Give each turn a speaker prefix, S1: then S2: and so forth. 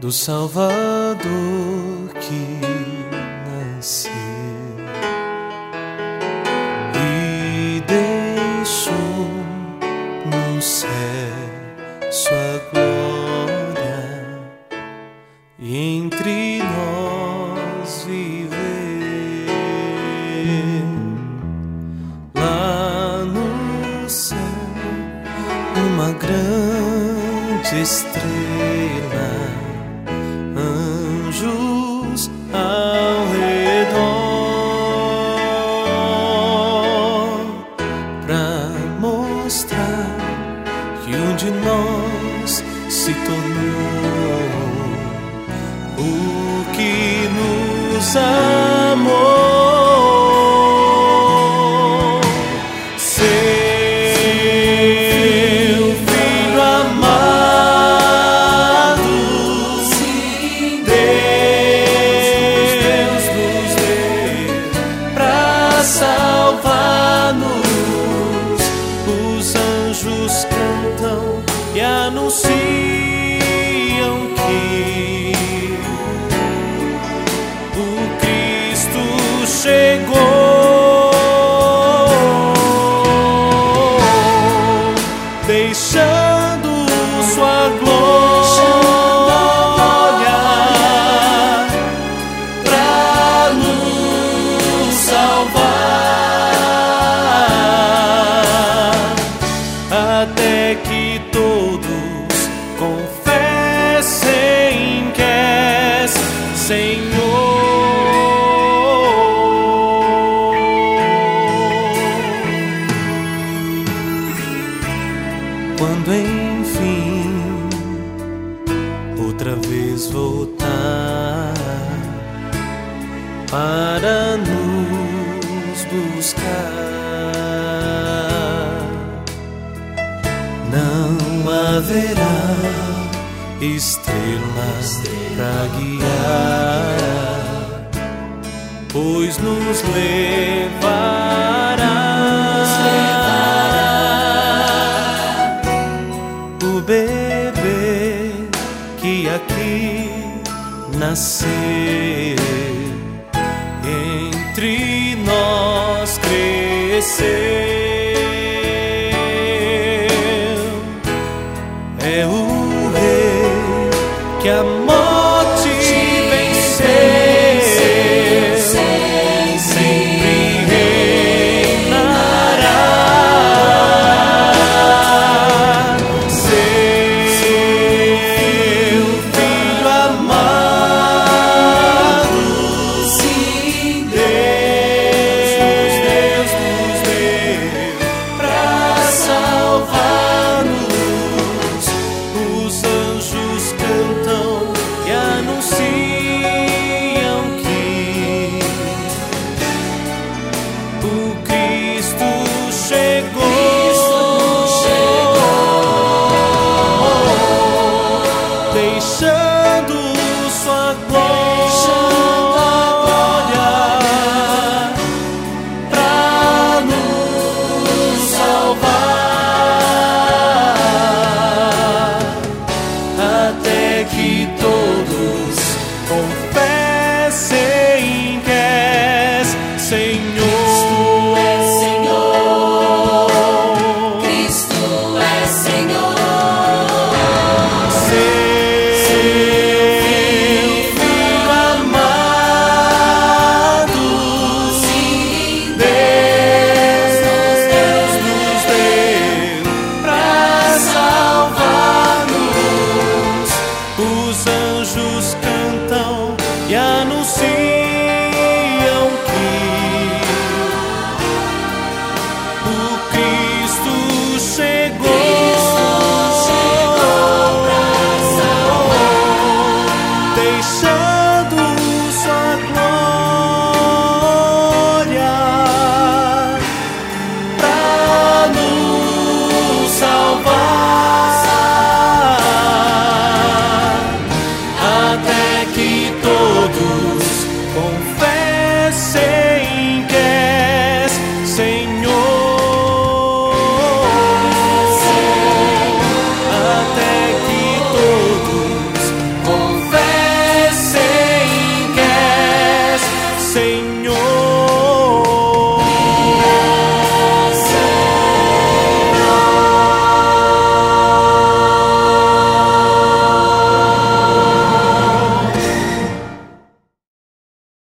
S1: do Salvador que nasceu e deixou no céu sua glória e entre nós viver. Lá no céu uma grande estrela, anjos ao redor, pra mostrar que um de nós se tornou o que nos amou. Salva-nos, os anjos cantam e anunciam que o Cristo chegou, deixando sua glória pra nos salvar. Até que todos confessem que és Senhor. Quando enfim outra vez voltar para nos buscar, não haverá estrelas pra guiar, pois nos levará o bebê que aqui nasceu, entre nós cresceu. É o Rei que a morte venceu, sempre reinará. Seu Filho amado, sim, Deus nos deu pra salvar-nos. Os anjos cantam e anunciam que o Cristo chegou, deixando sua glória pra nos salvar. Até que todos confessem que és Senhor.
S2: Cristo é Senhor.
S1: Seu Filho amado,
S2: Sim,
S1: Deus nos deu pra salvar-nos. Os anjos cantam e anunciam